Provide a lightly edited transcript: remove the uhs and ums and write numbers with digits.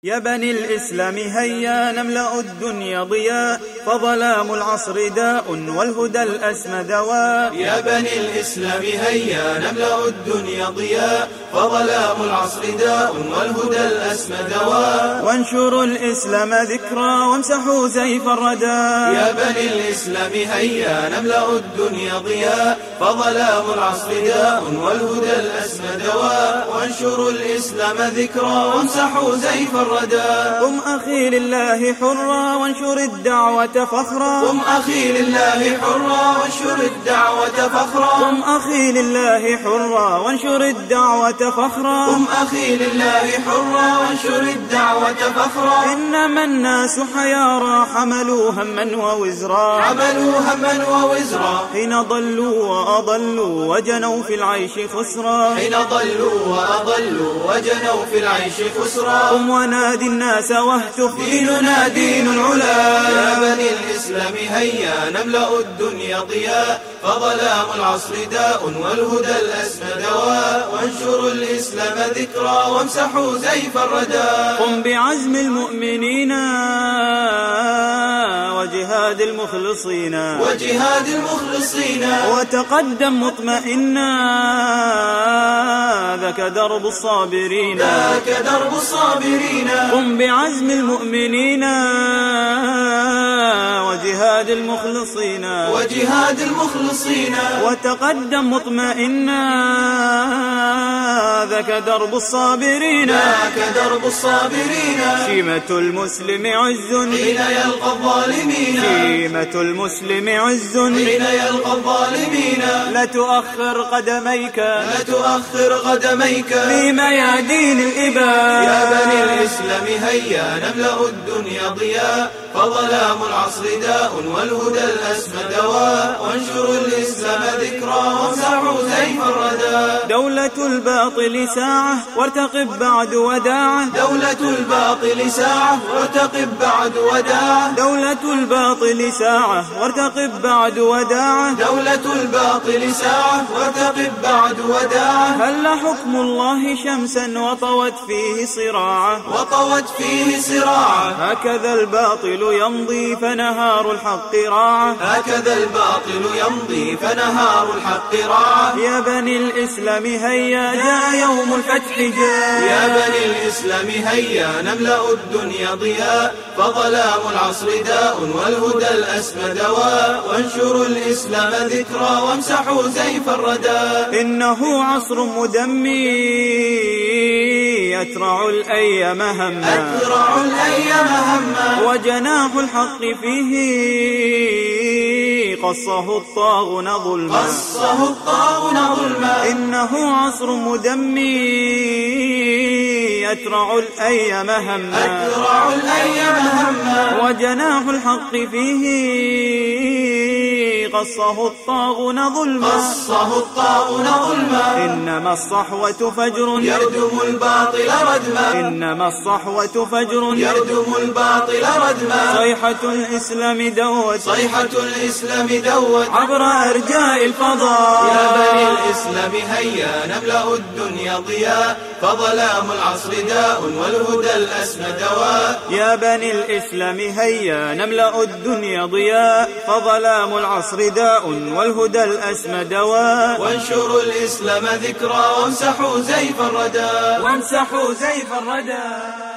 يا بني الإسلام هيا نملأ الدنيا ضياء، فظلام العصر داء والهدى الأسمى دواء. يا بني الإسلام هيا نملأ الدنيا ضياء، فظلام العصر داء والهدى الأسمى دواء. وانشروا الإسلام ذكرى وامسحوا زيف الردى. يا بني الإسلام هيا نملأ الدنيا ضياء، فظلام العصر داء والهدى الأسمى دواء. وانشروا الإسلام ذكرى وامسحوا زيف الردى. قم أخي لله حرا وانشر الدعوة فخرا. قم أخي لله حرا وانشر الدعوة فخرا. قم أخي لله حرا وانشر الدعوة فخرا. قم أخي لله حرا وانشر الدعوة فخرا. إنما الناس حيارى حملوا هما ووزرا. حملوا هما ووزرا. حين ضلوا وأضلوا وجنوا في العيش خسرا. حين ضلوا وأضلوا وجنوا في العيش خسرا. قم ونادي الناس واهتف ديننا دين العلا. يا بني الإسلام هيا نملأ الدنيا ضياء، فظلام العصر داء والهدى الأسمى دواء. وانشروا الإسلام ذكرى وامسحوا زيف الردى. قم بعزم المؤمنين وجهاد المخلصين. وجهاد المخلصين. وتقدم مطمئنا ذاك درب الصابرين. ذاك درب الصابرين. قم بعزم المؤمنين وجهاد المخلصين. وجهاد المخلصين. وتقدم مطمئنا ذاك درب الصابرين. ذاك درب الصابرين. شيمة المسلم عز حين يلقى الظالمين. شيمة المسلم عز حين يلقى الظالمين. لا تؤخر قدميك. لا تؤخر قدميك في ميادين الإباء. يا بني الإسلام هيا نملأ الدنيا ضياء، فظلام العصر داء والهدى الأسمى دواء. وانشروا الإسلام ذكرى وامسحوا زيف الردى. دولة الباطل ساعة وارتقب بعد وداعة. دولة الباطل ساعة وارتقب بعد وداعة. دولة الباطل ساعة وارتقب بعد وداعة. دولة الباطل ساعة وارتقب بعد وداعة. هل حكم الله شمسا وطوت فيه صراعة. وطوت فيه صراعة. هكذا الباطل يمضي فنهار الحق راعة. هكذا الباطل يمضي فنهار الحق راعة. يا بني الإسلام هيا جاء يوم الفتح جاء. يا بني الإسلام هيا نملأ الدنيا ضياء، فظلام العصر داء والهدى الأسمى دواء. وانشروا الإسلام ذكرى وامسحوا زيف الردى. إنه عصر مدمي يترع الأيام هما. أترع الأيام هما. وجناح الحق فيه قصه الطاغون ظلما. قصه الطاغون ظلما. إنه عصر مدمي يترع الأيام هما. أترع الأيام هما. وجناح الحق فيه قصه الطاغون ظلما. قصه الطاغون ظلما. إنما الصحوة فجر يردم الباطل ردما. إنما الصحوة فجر يردم الباطل ردما. صيحة الإسلام دوت. صيحة الإسلام دوت عبر أرجاء الفضاء. يا بني الإسلام هيا نملأ الدنيا ضياء، فظلام العصر داء والهدى الأسمى دواء. يا بني الإسلام هيا نملأ الدنيا ضياء، فظلام العصر داء والهدى الأسمى دواء. وانشروا الإسلام ذكرى وامسحوا زيف الردى. وامسحوا زيف الردى.